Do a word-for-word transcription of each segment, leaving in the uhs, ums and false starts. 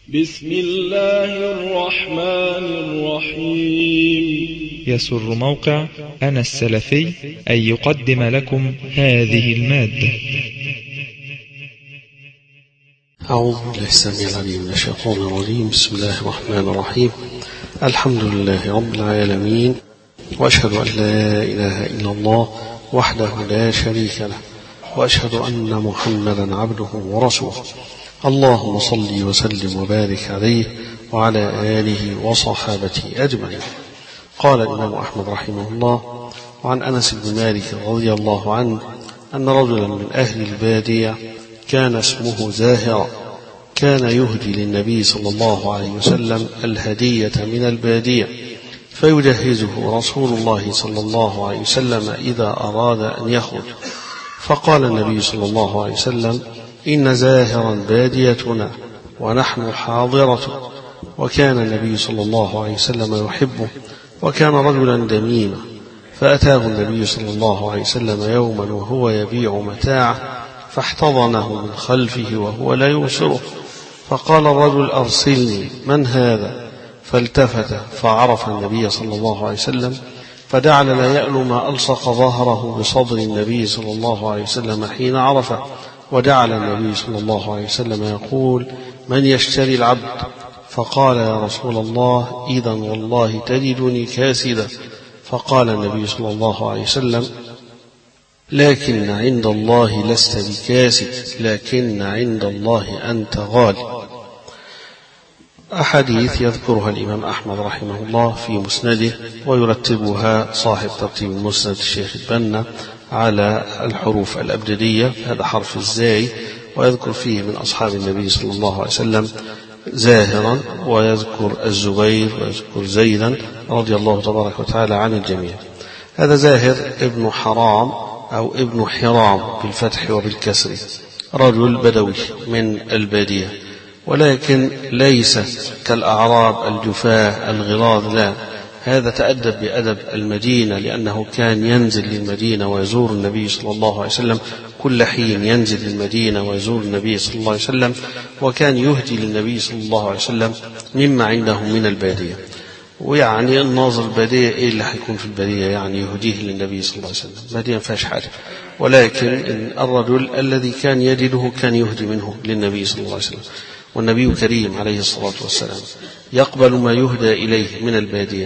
بسم الله الرحمن الرحيم. يسر موقع أنا السلفي أن يقدم لكم هذه المادة. أعوذ بالله السميع العليم من الشيطان الرجيم. بسم الله الرحمن الرحيم. الحمد لله رب العالمين، وأشهد أن لا إله إلا الله وحده لا شريك له، وأشهد أن محمدا عبده ورسوله. اللهم صل وسلم وبارك عليه وعلى آله وصحابته أجمعين. قال الإمام أحمد رحمه الله: وعن أنس بن مالك رضي الله عنه أن رجلا من أهل البادية كان اسمه زاهر، كان يهدي للنبي صلى الله عليه وسلم الهدية من البادية، فيجهزه رسول الله صلى الله عليه وسلم إذا أراد أن يخرج. فقال النبي صلى الله عليه وسلم: إن زاهرا باديتنا ونحن حاضرته. وكان النبي صلى الله عليه وسلم يحبه، وكان رجلا دميما. فأتاه النبي صلى الله عليه وسلم يوما وهو يبيع متاعه، فاحتضنه من خلفه وهو لا يبصره. فقال الرجل: أرسلني، من هذا؟ فالتفت فعرف النبي صلى الله عليه وسلم، فجعل لا يألو ما ألصق ظهره بصدر النبي صلى الله عليه وسلم حين عرفه. وجعل النبي صلى الله عليه وسلم يقول: من يشتري العبد؟ فقال: يا رسول الله، إذا والله تجدني كاسدا. فقال النبي صلى الله عليه وسلم: لكن عند الله لست بكاسد، لكن عند الله أنت غالي. أحاديث يذكرها الإمام أحمد رحمه الله في مسنده، ويرتبها صاحب ترتيب المسند الشيخ البنا على الحروف الأبجدية، هذا حرف الزاي، ويذكر فيه من أصحاب النبي صلى الله عليه وسلم زاهرا، ويذكر الزبير، ويذكر زيدا رضي الله تبارك وتعالى عن الجميع. هذا زاهر ابن حرام أو ابن حرام بالفتح وبالكسر، رجل بدوي من البادية، ولكن ليس كالأعراب الجفاة الغلاظ، لا، هذا تأدب بأدب المدينة، لأنه كان ينزل للمدينة ويزور النبي صلى الله عليه وسلم كل حين، ينزل للمدينة ويزور النبي صلى الله عليه وسلم، وكان يهدي للنبي صلى الله عليه وسلم مما عنده من البادية. ويعني الناظر البادية إيه اللي حيكون في البادية؟ يعني يهديه للنبي صلى الله عليه وسلم، البادية ما فيهاش حاجة، ولكن الرجل الذي كان يجده كان يهدي منه للنبي صلى الله عليه وسلم. والنبي كريم عليه الصلاة والسلام يقبل ما يهدى إليه من البادية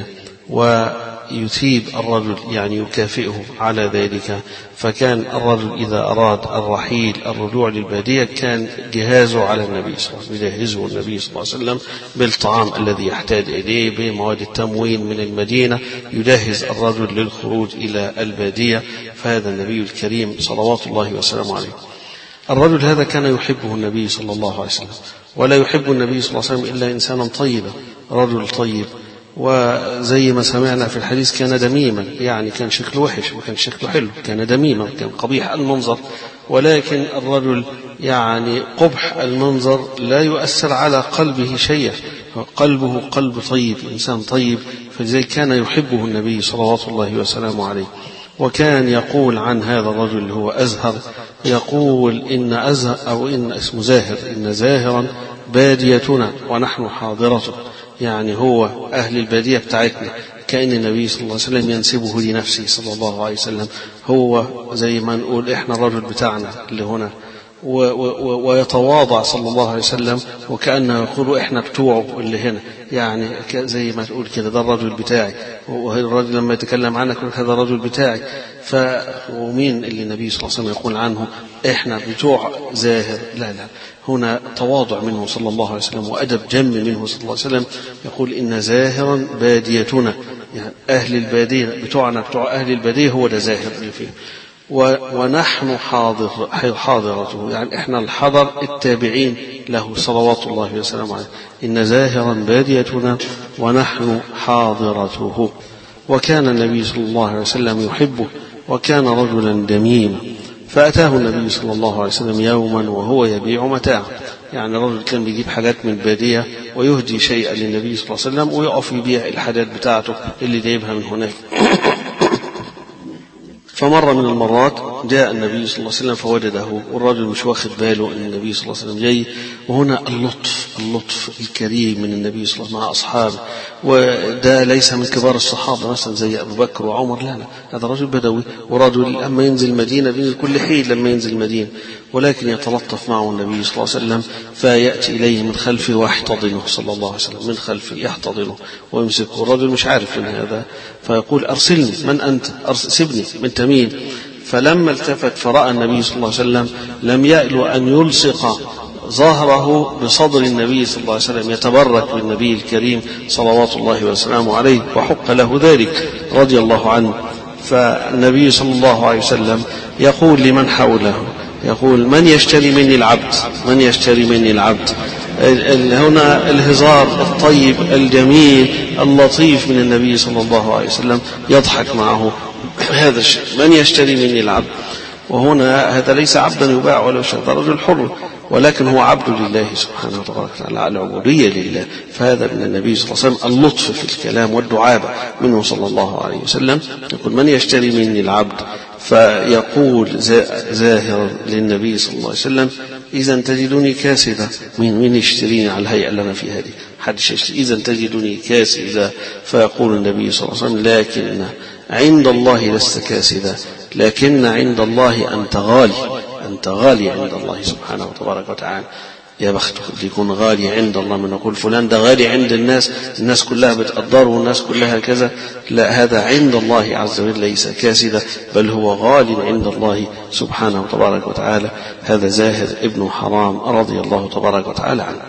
ويثيب الرجل، يعني يكافئه على ذلك. فكان الرجل إذا أراد الرحيل الرجوع للبادية كان جهازه على النبي صلى الله عليه وسلم، يجهزه النبي صلى الله عليه وسلم بالطعام الذي يحتاج إليه، بمواد التموين من المدينة، يجهز الرجل للخروج إلى البادية. فهذا النبي الكريم صلوات الله وسلامه عليه. الرجل هذا كان يحبه النبي صلى الله عليه وسلم، ولا يحب النبي صلى الله عليه وسلم إلا إنسانا طيبا، رجل طيب. وزي ما سمعنا في الحديث كان دميما، يعني كان شكله وحش وكان شكله حلو، كان دميما، كان قبيح المنظر، ولكن الرجل يعني قبح المنظر لا يؤثر على قلبه شيئا، قلبه قلب طيب، إنسان طيب. فلذلك كان يحبه النبي صلوات الله وسلامه عليه. وكان يقول عن هذا الرجل اللي هو أزهر، يقول: إن أزهر أو إن اسمه زاهر، إن زاهرا باديتنا ونحن حاضرته، يعني هو أهل البادية بتاعتنا. كأن النبي صلى الله عليه وسلم ينسبه لنفسه صلى الله عليه وسلم، هو زي ما نقول إحنا الرجل بتاعنا اللي هنا، ويتواضع صلى الله عليه وسلم وكأنه يقول إحنا بتوعه اللي هنا، يعني زي ما تقول كده ده الرجل بتاعي، والرجل لما يتكلم عنك يقول هذا الرجل بتاعي. فمين اللي النبي صلى الله عليه وسلم يقول عنه إحنا بتوع زاهر؟ لا لا، هنا تواضع منه صلى الله عليه وسلم وأدب جم منه صلى الله عليه وسلم، يقول: إن زاهرا باديتنا، يعني أهل البادية بتوعنا، بتوع أهل البادية، هو ده زاهر اللي فيه. ونحن حاضر حاضرته، يعني إحنا الحضر التابعين له صلوات الله وسلامه عليه. إن زاهرا باديتنا ونحن حاضرته. وكان النبي صلى الله عليه وسلم يحبه، وكان رجلا دميما. فأتاه النبي صلى الله عليه وسلم يوما وهو يبيع متاعه، يعني رجل كان بيجيب حاجات من البادية ويهدي شيئا للنبي صلى الله عليه وسلم، ويقف يبيع الحاجات بتاعته اللي جايبها من هناك. فمر من المرات جاء النبي صلى الله عليه وسلم فوجده، والرجل مش واخد باله أن النبي صلى الله عليه وسلم جاي. وهنا اللطف اللطف الكريم من النبي صلى الله عليه وسلم مع أصحابه، وده ليس من كبار الصحابة مثلا زي أبو بكر وعمر، لا لا، هذا رجل بدوي، ورجل لما ينزل المدينة بينزل كل حين لما ينزل المدينة، ولكن يتلطف معه النبي صلى الله عليه وسلم، فيأتي إليه من خلفه ويحتضنه صلى الله عليه وسلم، من خلفه يحتضنه ويمسكه. الرجل مش عارف من هذا، فيقول أرسلني، من أنت؟ أرسل سبني، من تمين. فلما التفت فرأى النبي صلى الله عليه وسلم لم يألو أن يلصق ظهره بصدر النبي صلى الله عليه وسلم يتبرك بالنبي الكريم صلوات الله وسلامه عليه، وحق له ذلك رضي الله عنه. فالنبي صلى الله عليه وسلم يقول لمن حوله، يقول من يشتري مني العبد، من يشتري مني العبد. هنا الهزار الطيب الجميل اللطيف من النبي صلى الله عليه وسلم يضحك معه هذا الشيء، من يشتري مني العبد. وهنا هذا ليس عبدا يباع ولا يشترى، هذا رجل حر، ولكن هو عبد لله سبحانه وتعالى، العبودية لله. فهذا من النبي صلى الله عليه وسلم اللطف في الكلام والدعابة منه صلى الله عليه وسلم. يقول من يشتري مني العبد، فيقول زاهر للنبي صلى الله عليه وسلم إذا تجدني كاسدة، مين مين يشتريني على الهيئة اللي أنا فيها هذه؟ حد يشتري؟ إذا تجدني كاسدة. فيقول النبي صلى الله عليه وسلم لكن عند الله لست كاسدة، لكن عند الله أنت غالي، أنت غالي عند الله سبحانه وتبارك وتعالى. يا بخته اللي يكون غالي عند الله، من نقول فلان ده غالي عند الناس، الناس كلها بتقدره والناس كلها كذا، لا، هذا عند الله عز وجل ليس كاسدا، بل هو غالي عند الله سبحانه وتبارك وتعالى. هذا زاهر ابن حرام رضي الله تبارك وتعالى عنه.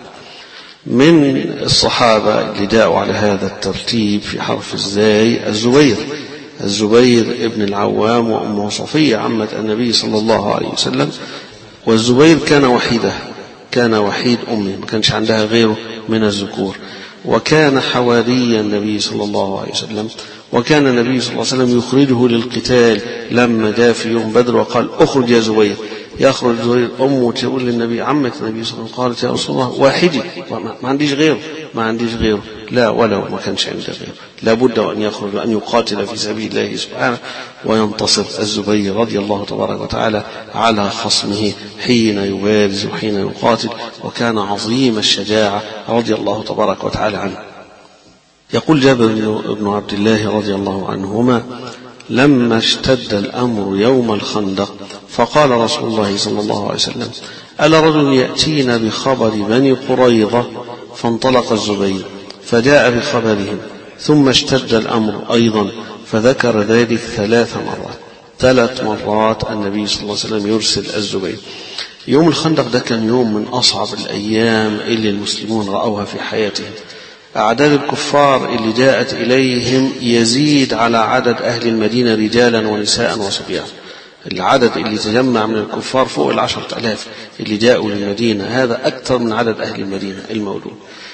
من الصحابة اللي جاءوا على هذا الترتيب في حرف الزاي الزبير، الزبير ابن العوام وأمه صفية عمة النبي صلى الله عليه وسلم. والزبير كان وحيده، كان وحيد أمه، ما كانش عندها غيره من الذكور، وكان حواري النبي صلى الله عليه وسلم. وكان النبي صلى الله عليه وسلم يخرجه للقتال لما جاء في يوم بدر وقال اخرج يا زبير. يخرج زبير، أمه تقول للنبي عمة النبي صلى الله عليه وسلم قالت يا رسول الله واحدي، ما عنديش غيره، ما عنديش غيره، لا ولو ما كانش عنده غيره، لابد أن يخرج وأن يقاتل في سبيل الله سبحانه وينتصر الزبير رضي الله تبارك وتعالى على خصمه حين يبارز وحين يقاتل، وكان عظيم الشجاعة رضي الله تبارك وتعالى عنه. يقول جابر بن عبد الله رضي الله عنهما لما اشتد الأمر يوم الخندق فقال رسول الله صلى الله عليه وسلم ألا رجل يأتينا بخبر بني قريظة؟ فانطلق الزبير فجاء بخبرهم، ثم اشتد الأمر أيضا فذكر ذلك ثلاث مرات، ثلاث مرات النبي صلى الله عليه وسلم يرسل الزبير. يوم الخندق ده كان يوم من أصعب الأيام اللي المسلمون رأوها في حياتهم. أعداد الكفار اللي جاءت إليهم يزيد على عدد أهل المدينة رجالا ونساء وصبيان. العدد اللي تجمع من الكفار فوق العشرة ألاف اللي جاءوا للمدينة، هذا أكثر من عدد أهل المدينة الموجود.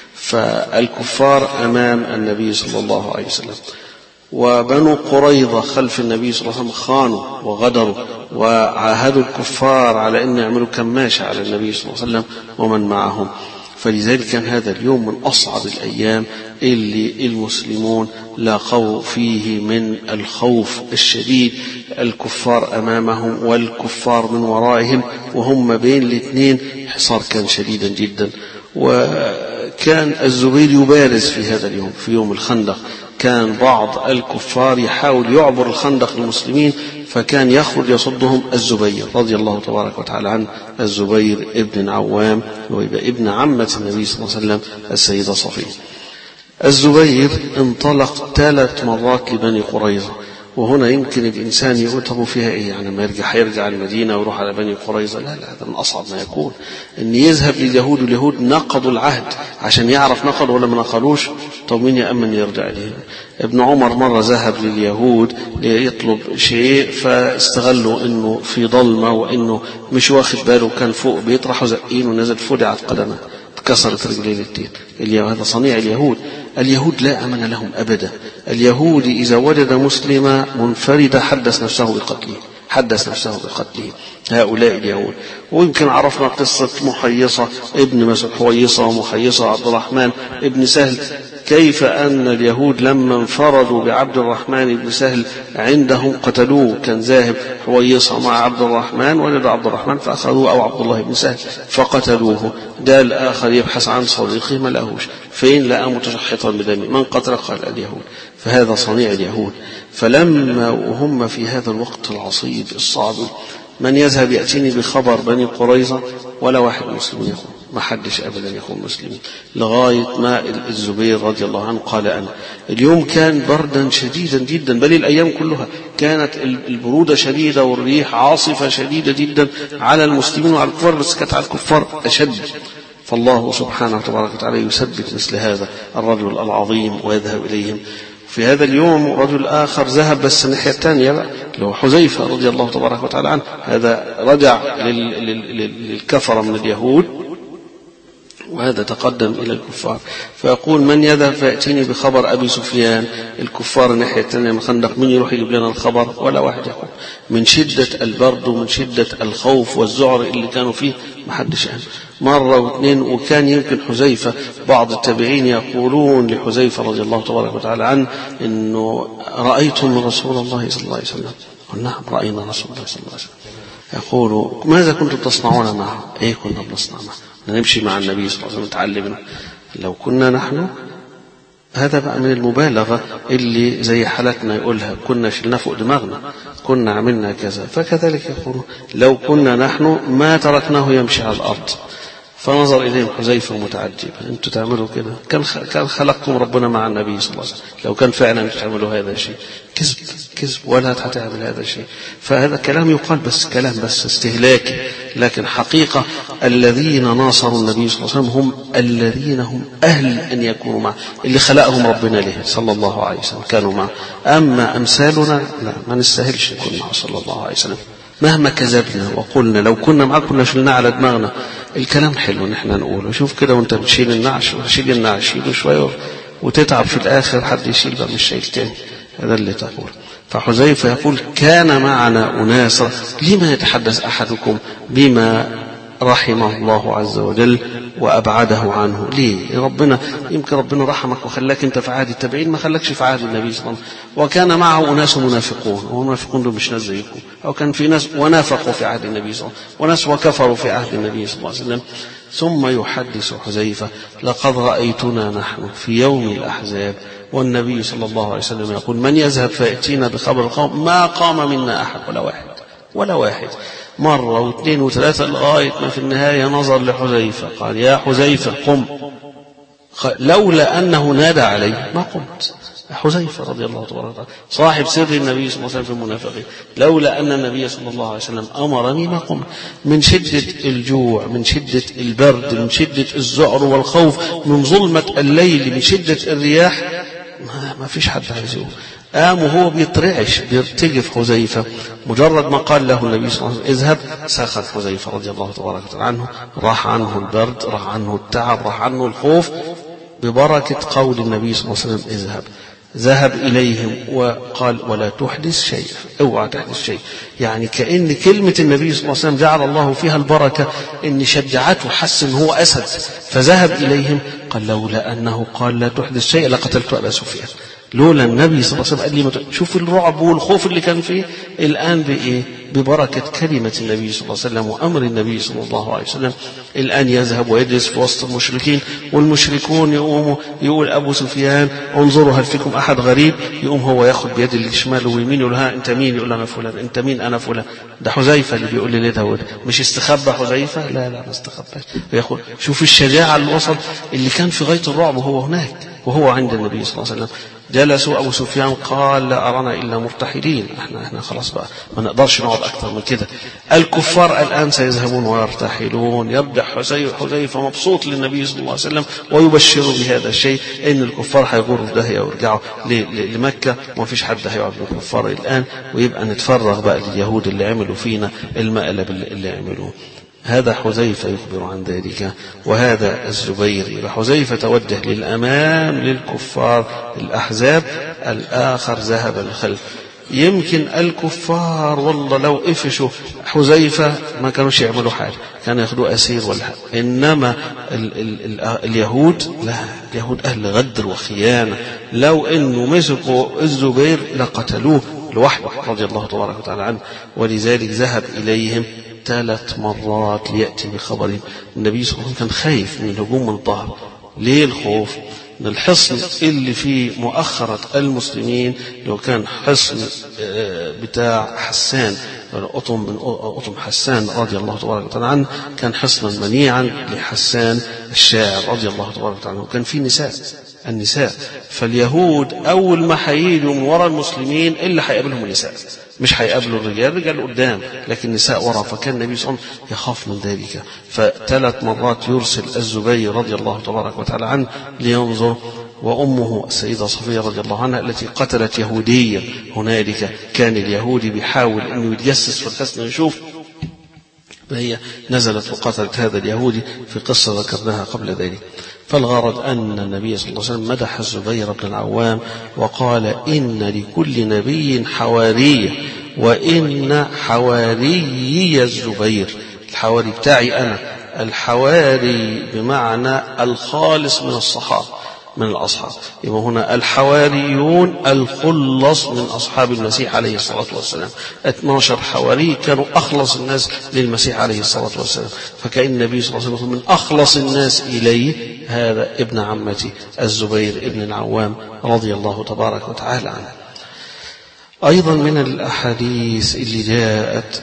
فالكفار أمام النبي صلى الله عليه وسلم، وبنو قريظة خلف النبي صلى الله عليه وسلم خانوا وغدروا وعاهدوا الكفار على أن يعملوا كماشة على النبي صلى الله عليه وسلم ومن معهم. فلذلك كان هذا اليوم من أصعب الأيام اللي المسلمون لاقوا فيه من الخوف الشديد، الكفار أمامهم والكفار من ورائهم، وهم بين الاثنين حصار كان شديدا جدا. وكان الزبير يبارز في هذا اليوم، في يوم الخندق كان بعض الكفار يحاول يعبر الخندق المسلمين، فكان يخرج يصدهم الزبير رضي الله تبارك وتعالى عنه، الزبير ابن العوام ويبقى ابن عمة النبي صلى الله عليه وسلم السيدة صفية. الزبير انطلق ثلاث مرات لبني قريظة، وهنا يمكن الإنسان يقول طب فيها إيه يعني ما يرجع حيرجع المدينة ويروح على بني قريظة؟ لا لا، هذا من أصعب ما يكون أن يذهب لليهود، واليهود نقضوا العهد عشان يعرف نقض ولا ما نقضوش. طب مين يأمن يرجع إليه؟ ابن عمر مرة ذهب لليهود ليطلب شيء، فاستغلوا أنه في ظلمة وأنه مش واخد باله، كان فوق بيطرحوا زقين ونزل فدعت قدمه كسرت رجلين الدين. هذا صنيع اليهود. اليهود لا أمن لهم أبدا. اليهود إذا وجد مسلما منفردا حدث نفسه بقتله، حدث نفسه بقتله هؤلاء اليهود. ويمكن عرفنا قصة محيصة ابن مسعود، حويصة ومحيصة عبد الرحمن ابن سهل، كيف أن اليهود لما انفردوا بعبد الرحمن بن سهل عندهم قتلوه، كان ذاهب حويصة مع عبد الرحمن ولد عبد الرحمن فأخذوه أو عبد الله بن سهل فقتلوه. ده الآخر يبحث عن صديقه ما لقاهوش، فين لقى متشحطا بدمه، من قتل؟ قال اليهود. فهذا صنيع اليهود. فلما وهم في هذا الوقت العصيب الصعب، من يذهب يأتيني بخبر بني قريظة؟ ولا واحد مسلم يخون، ما حدش أبدا يخون مسلمين، لغاية ما الزبير رضي الله عنه قال أنا. اليوم كان بردا شديدا جدا، بل الأيام كلها كانت البرودة شديدة والريح عاصفة شديدة جدا على المسلمين وعلى الكفار، بس كانت على الكفار أشد. فالله سبحانه وتبارك وتعالى يثبت مثل هذا الرجل العظيم ويذهب إليهم. في هذا اليوم رجل آخر ذهب بس الناحية الثانية بقى، اللي هو حذيفة رضي الله تبارك وتعالى عنه. هذا رجع للكفر من اليهود، وهذا تقدم إلى الكفار. فيقول من يذهب فيأتيني بخبر أبي سفيان؟ الكفار الناحية الثانية من الخندق، من يروح يجيب لنا الخبر؟ ولا واحد يقول. من شدة البرد ومن شدة الخوف والذعر اللي كانوا فيه ما حدش قال. مرة واثنين، وكان يمكن حذيفة بعض التابعين يقولون لحذيفة رضي الله تبارك وتعالى عنه إنه رأيتم رسول الله صلى الله عليه وسلم؟ قال نعم رأينا رسول الله صلى الله عليه وسلم. يقول ماذا كنتم تصنعون معه؟ ايه كنا بنصنع معه، نمشي مع النبي صلى الله عليه وسلم نتعلم. لو كنا نحن، هذا بقى من المبالغة اللي زي حالتنا يقولها كنا شلنا فوق دماغنا، كنا عملنا كذا. فكذلك يقولون لو كنا نحن ما تركناه يمشي على الأرض. فنظر إليهم حذيفة متعجبا، أنتم تعملوا كده؟ كان كان خلقكم ربنا مع النبي صلى الله عليه وسلم، لو كان فعلا تعملوا هذا الشيء. كذب كذب، ولا هتعمل هذا الشيء. فهذا كلام يقال بس كلام بس استهلاكي، لكن حقيقة الذين ناصروا النبي صلى الله عليه وسلم هم الذين هم أهل أن يكونوا معه، اللي خلقهم ربنا له صلى الله عليه وسلم كانوا معه. أما أمثالنا لا، ما نستاهلش نكون معه صلى الله عليه وسلم. مهما كذبنا وقلنا لو كنا معك كنا شلنا على دماغنا، الكلام حلو نحن نقوله. شوف كده وانت بتشيل النعش وشيل النعش شيله شوية وتتعب في الآخر، حد يشيل بقى مش شايل تاني. هذا اللي تقول. فحذيفة يقول كان معنا أناس، لما يتحدث أحدكم بما رحمه الله عز وجل وأبعده عنه؟ ليه؟ ربنا يمكن ربنا رحمك وخلاك أنت في عهد التابعين، ما خلاكش في عهد النبي صلى الله عليه وسلم. وكان معه أناس منافقون، والمنافقون دول مش ناس زيكم، أو كان في ناس ونافقوا في عهد النبي صلى الله عليه وسلم وناس وكفروا في عهد النبي صلى الله عليه وسلم. ثم يحدث حذيفة لقد رأيتنا نحن في يوم الأحزاب والنبي صلى الله عليه وسلم يقول من يذهب فيأتينا بخبر القوم؟ ما قام منا أحد، ولا واحد ولا واحد. مرة واثنين وثلاثة لغاية ما في النهاية نظر لحذيفة قال يا حذيفة قم، لولا أنه نادى عليه ما قمت. حذيفة رضي الله تبارك وتعالى صاحب سر النبي صلى الله عليه وسلم في المنافقين، لولا أن النبي صلى الله عليه وسلم أمرني ما قمت. من شدة الجوع، من شدة البرد، من شدة الذعر والخوف، من ظلمة الليل، من شدة الرياح، ما فيش حد عايزه. قام وهو بيترعش بيرتجف حذيفة. مجرد ما قال له النبي صلى الله عليه وسلم اذهب، سخط حذيفة رضي الله تبارك وتعالى عنه، راح عنه البرد، راح عنه التعب، راح عنه الخوف ببركة قول النبي صلى الله عليه وسلم اذهب. ذهب إليهم وقال ولا تحدث شيء، اوعى تحدث شيء. يعني كأن كلمة النبي صلى الله عليه وسلم جعل الله فيها البركة، إن شجعته وحس إن هو أسد. فذهب إليهم قال لولا أنه قال لا تحدث شيء لقتلت أبا سفيان. لولا النبي صلى الله عليه وسلم قال لي شوف الرعب والخوف اللي كان فيه، الآن بإيه؟ ببركة كلمة النبي صلى الله عليه وسلم وأمر النبي صلى الله عليه وسلم. الآن يذهب ويجلس في وسط المشركين، والمشركون يقوموا يقول أبو سفيان انظروا هل فيكم أحد غريب؟ يقوم هو ياخد بيد الشمال ويمين يقول ها أنت مين؟ يقول أنا فلان. أنت مين؟ أنا فلان. ده حذيفة اللي بيقول لي ده مش استخبى حذيفة؟ لا لا ما استخباش. ياخد شوف الشجاعة اللي وصل، اللي كان في غاية الرعب وهو هناك وهو عند النبي صلى الله عليه وسلم. جلسوا أبو سفيان قال لا أرانا إلا مرتحلين، احنا احنا خلاص بقى ما نقدرش نقعد أكثر من كده. الكفار الآن سيذهبون ويرتحلون. يبدأ حذيفة مبسوط للنبي صلى الله عليه وسلم ويبشروا بهذا الشيء، إن الكفار هيغوروا في داهية ويرجعوا لمكة وما فيش حد هيقعد بالكفار الآن، ويبقى نتفرغ بقى لليهود اللي عملوا فينا المقلب اللي عملوه. هذا حذيفة يخبر عن ذلك، وهذا الزبير. حذيفة توجه للأمام للكفار الأحزاب، الآخر ذهب للخلف. يمكن الكفار والله لو قفشوا حذيفة ما كانوش يعملوا حاجة، كانوا ياخدوا أسير ولا حاجة. إنما ال ال ال اليهود لا، اليهود أهل غدر وخيانة، لو إنه مسكوا الزبير لقتلوه لوحده رضي الله تبارك وتعالى عنه. ولذلك ذهب إليهم ثلاث مرات ليأتي بخبرهم. النبي صلى الله عليه وسلم كان خايف من الهجوم من الظهر. ليه الخوف؟ من الحصن اللي في مؤخرة المسلمين لو كان حصن بتاع حسان أطم من أطم حسان رضي الله تبارك وتعالى عنه، كان حصنا منيعا لحسان الشاعر رضي الله تبارك وتعالى عنه، وكان فيه نساء النساء. فاليهود أول ما حييجوا من وراء المسلمين اللي حيقابلهم النساء، مش حيقابلوا الرجال، الرجال قدام لكن النساء وراء. فكان النبي صلى الله عليه وسلم يخاف من ذلك، فثلاث مرات يرسل الزبير رضي الله تبارك وتعالى عنه لينظر. وأمه السيدة صفية رضي الله عنها التي قتلت يهودية هنالك، كان اليهودي بيحاول أنه يتجسس في الحصن يشوف، فهي نزلت وقتلت هذا اليهودي في قصة ذكرناها قبل ذلك. فالغرض أن النبي صلى الله عليه وسلم مدح الزبير بن العوام وقال إن لكل نبي حوارية وإن حواري الزبير. الحواري بتاعي أنا، الحواري بمعنى الخالص من الصحابة من الأصحاب. يبقى هنا الحواريون الخلص من أصحاب المسيح عليه الصلاة والسلام، اثناشر حواري كانوا أخلص الناس للمسيح عليه الصلاة والسلام. فكأن النبي صلى الله عليه وسلم من أخلص الناس إليه هذا ابن عمتي الزبير ابن العوام رضي الله تبارك وتعالى عنه. أيضا من الأحاديث اللي جاءت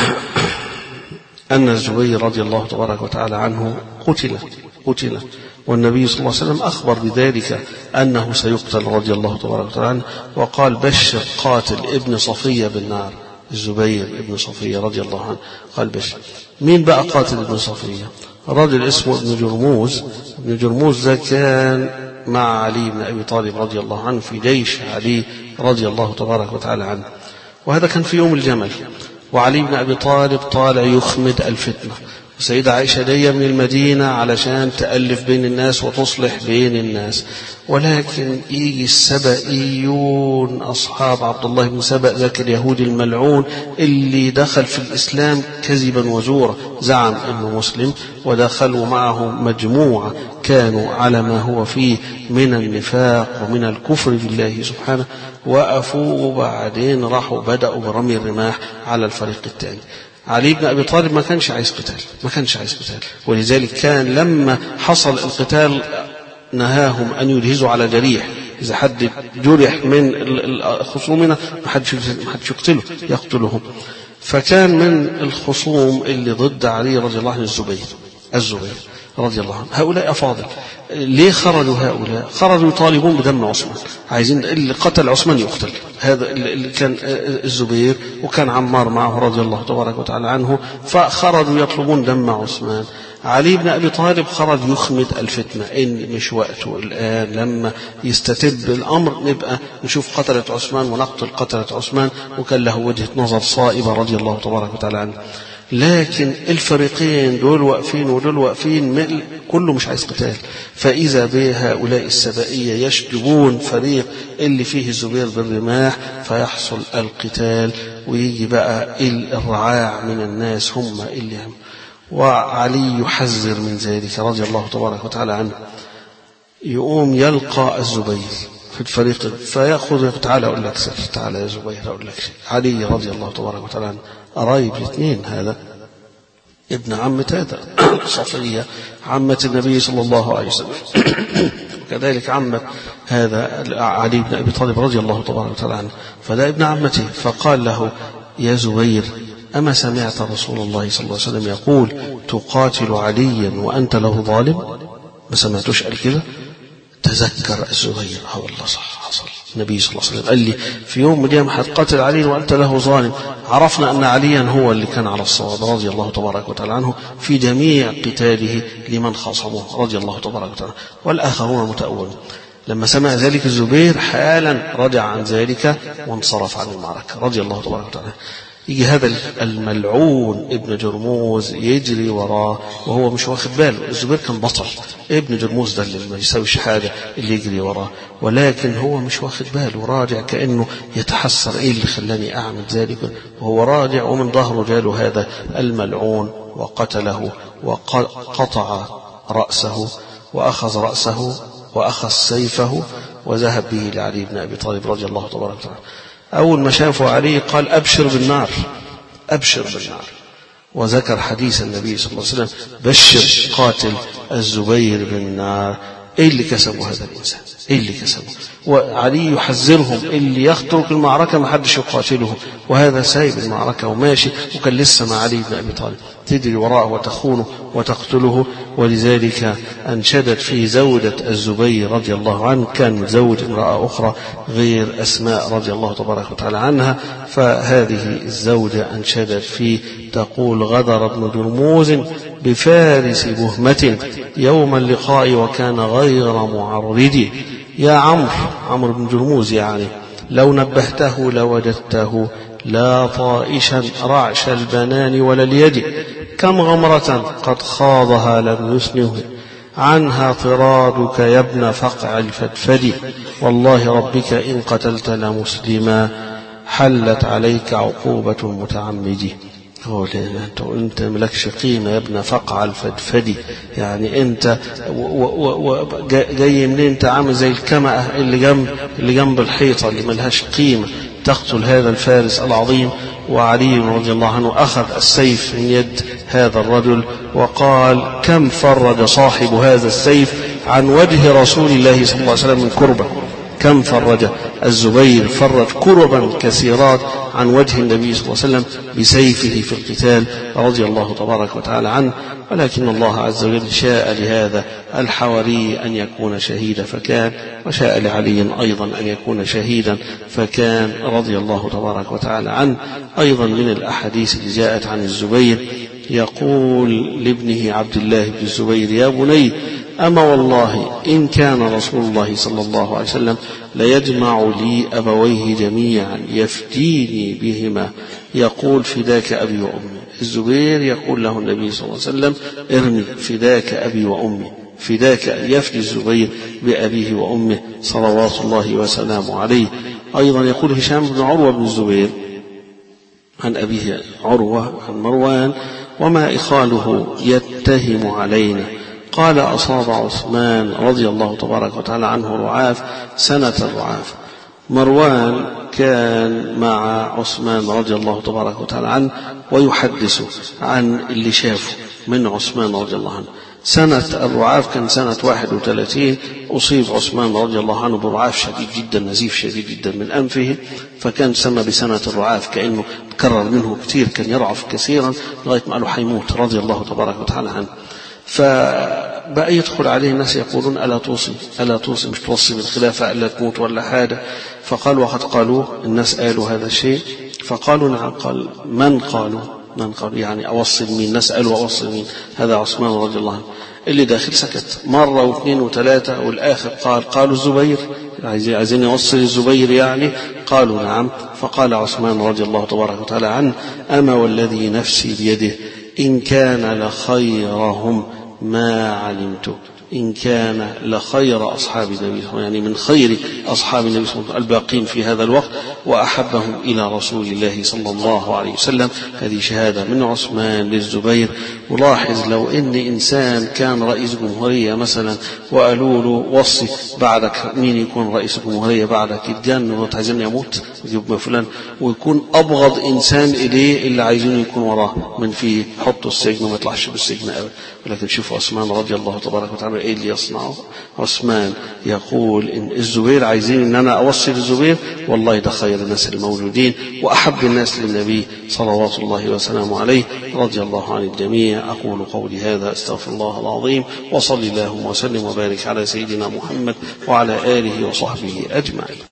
أن الزبير رضي الله تبارك وتعالى عنه قتل قتل والنبي صلى الله عليه وسلم أخبر بذلك أنه سيقتل رضي الله تبارك وتعالى عنه، وقال بشر قاتل ابن صفية بالنار. الزبير ابن صفية رضي الله عنه قال بشر. مين بقى قاتل ابن صفية؟ رجل اسمه ابن جرموز. ابن جرموز ده كان مع علي بن أبي طالب رضي الله عنه في جيش علي رضي الله تبارك وتعالى عنه، وهذا كان في يوم الجمل، وعلي بن أبي طالب طالع يخمد الفتنة، وسيدة عائشة جاية من المدينة علشان تألف بين الناس وتصلح بين الناس. ولكن يجي السبئيون أصحاب عبد الله بن سبأ ذاك اليهودي الملعون اللي دخل في الإسلام كذبا وزورا، زعم أنه مسلم ودخلوا معه مجموعة كانوا على ما هو فيه من النفاق ومن الكفر بالله سبحانه، وقفوا وبعدين راحوا بدأوا برمي الرماح على الفريق الثاني. علي بن أبي طالب ما كانش عايز قتال، ما كانش عايز قتال، ولذلك كان لما حصل القتال نهاهم أن يجهزوا على جريح، إذا حد جرح من خصومنا ما حدش يقتله يقتلهم. فكان من الخصوم اللي ضد علي رضي الله عنه الزبير الزبير رضي الله عنه. هؤلاء أفاضل. ليه خرجوا هؤلاء؟ خرجوا يطالبون بدم عثمان، عايزين اللي قتل عثمان يقتل. هذا اللي كان الزبير، وكان عمار معه رضي الله تبارك وتعالى عنه، فخرجوا يطلبون دم عثمان. علي بن أبي طالب خرج يخمد الفتنة، إن مش وقته الآن، لما يستتب الأمر نبقى نشوف قتلة عثمان ونقتل قتلة عثمان. وكان له وجهة نظر صائبة رضي الله تبارك وتعالى عنه. لكن الفريقين دول واقفين ودول واقفين، كله مش عايز قتال. فإذا بهؤلاء السبائية يشجبون فريق اللي فيه الزبير بالرماح، فيحصل القتال، ويجي بقى الرعاع من الناس هم اللي هم. وعلي يحذر من ذلك رضي الله تبارك وتعالى عنه. يقوم يلقى الزبير في الفريق فيأخذ، تعالى أقول لك سر، تعالى يا زبير أقول لك شيء. علي رضي الله تبارك وتعالى عنه قرايب الاثنين، هذا ابن عمة هذا صفية عمة النبي صلى الله عليه وسلم، وكذلك عمة هذا علي بن أبي طالب رضي الله تبارك وتعالى عنه، فده ابن عمته. فقال له يا زبير أما سمعت رسول الله صلى الله عليه وسلم يقول تقاتل عليا وأنت له ظالم؟ ما سمعتوش قال كده؟ تذكر الزبير، اه والله صح حصل. النبي صلى الله عليه وسلم قال لي في يوم من الأيام هتقاتل علي وأنت له ظالم. عرفنا أن عليا هو اللي كان على الصواب رضي الله تبارك وتعالى عنه في جميع قتاله لمن خاصمه رضي الله تبارك وتعالى، والآخرون متأولون. لما سمع ذلك الزبير حالا رجع عن ذلك وانصرف عن المعركة رضي الله تبارك وتعالى. يجي هذا الملعون ابن جرموز يجري وراه وهو مش واخد باله. الزبير كان بطل، ابن جرموز ده اللي ما يساويش حاجة اللي يجري وراه، ولكن هو مش واخد باله، راجع كأنه يتحسر ايه اللي خلاني اعمل ذلك، وهو راجع ومن ظهره جاله هذا الملعون وقتله وقطع رأسه وأخذ رأسه وأخذ سيفه وذهب به لعلي بن أبي طالب رضي الله تبارك وتعالى. أول ما شافه علي قال أبشر بالنار، أبشر بالنار، وذكر حديث النبي صلى الله عليه وسلم بشر قاتل الزبير بالنار. إيه اللي كسبه هذا الإنسان؟ إيه اللي كسبه؟ وعلي يحذرهم اللي يخطرق المعركة ما حدش يقاتله، وهذا سايب المعركة وماشي، وكان لسه مع علي بن أبي طالب تجري وراءه وتخونه وتقتله. ولذلك أنشدت فيه زوجة الزبير رضي الله عنه، كان زوج امرأة أخرى غير أسماء رضي الله تبارك وتعالى عنها، فهذه الزوجة أنشدت فيه تقول غدر ابن جرموز بفارس بهمة يوم اللقاء وكان غير معرض. يا عمرو، عمرو بن جرموز يعني، لو نبهته لوجدته لا طائشا رعش البنان ولا اليد، كم غمرة قد خاضها لم يسنه عنها طرادك يا ابن فقع الفدفد، والله ربك إن قتلت لمسلما حلت عليك عقوبة المتعمد. هو انت انت ملكش قيمه يا ابن فقع الفدفدي، يعني انت جاي منين؟ انت عامل زي الكمأة اللي جنب اللي جنب الحيطه اللي ملهاش قيمه، تقتل هذا الفارس العظيم. وعلي رضي الله عنه اخذ السيف من يد هذا الرجل وقال كم فرج صاحب هذا السيف عن وجه رسول الله صلى الله عليه وسلم من كربه، كم فرج الزبير، فرج كربا كثيرات عن وجه النبي صلى الله عليه وسلم بسيفه في القتال رضي الله تبارك وتعالى عنه. ولكن الله عز وجل شاء لهذا الحواري أن يكون شهيدا فكان، وشاء لعلي أيضا أن يكون شهيدا فكان رضي الله تبارك وتعالى عنه. أيضا من الأحاديث اللي جاءت عن الزبير يقول لابنه عبد الله بن الزبير يا بني أما والله إن كان رسول الله صلى الله عليه وسلم ليجمع لي أبويه جميعا يفديني بهما، يقول فداك أبي وأمي. الزبير يقول له النبي صلى الله عليه وسلم ارمي فداك أبي وأمي، فداك يفدي الزبير بأبيه وأمه صلوات الله وسلامه عليه. أيضا يقول هشام بن عروة بن الزبير عن أبيه عروة عن مروان وما إخاله يتهم علينا، قال أصاب عثمان رضي الله تبارك وتعالى عنه رعاف سنة الرعاف. مروان كان مع عثمان رضي الله تبارك وتعالى عنه ويحدث عن اللي شافه من عثمان رضي الله عنه. سنة الرعاف كان سنة واحد وثلاثين، أصيب عثمان رضي الله عنه برعاف شديد جدا، نزيف شديد جدا من أنفه، فكان سمى بسنة الرعاف كأنه تكرر منه كثير، كان يرعف كثيرا لغاية ما قالوا حيموت رضي الله تبارك وتعالى عنه. فبقى يدخل عليه الناس يقولون ألا توصي ألا توصي مش توصي بالخلافة ألا تموت ولا حاجة. فقال وقد قالوا، الناس قالوا هذا الشيء. فقالوا نعم. قال من قالوا من قالوا يعني أوصل مين؟ نسأل وأوصل مين؟ هذا عثمان رضي الله عنه. اللي داخل سكت مرة واثنين وثلاثة، والآخر قال قالوا الزبير، عايزين يوصل الزبير يعني. قالوا نعم. فقال عثمان رضي الله تبارك وتعالى عنه أما والذي نفسي بيده إن كان لخيرهم ما علمت، إن كان لخير أصحاب النبي يعني من خير أصحاب النبي صلى الله عليه وسلم الباقين في هذا الوقت وأحبهم إلى رسول الله صلى الله عليه وسلم. هذه شهادة من عثمان للزبير. ولاحظ لو إن إنسان كان رئيس جمهورية مثلا وقالوا له وصي بعدك مين يكون رئيس جمهورية بعدك، يتجنن وعايزين يموت يبقى فلان، ويكون أبغض إنسان إليه اللي عايزين يكون وراه من فيه، حطوا السجن وما يطلعش بالسجن أبدا. ولكن شوفوا عثمان رضي الله تبارك وتعالى ايه اللي يصنعه. عثمان يقول ان الزبير عايزين ان انا اوصي الزبير، والله ده خير الناس الموجودين واحب الناس للنبي صلوات الله وسلامه عليه رضي الله عن الجميع. اقول قولي هذا استغفر الله العظيم، وصلي اللهم وسلم وبارك على سيدنا محمد وعلى اله وصحبه اجمعين.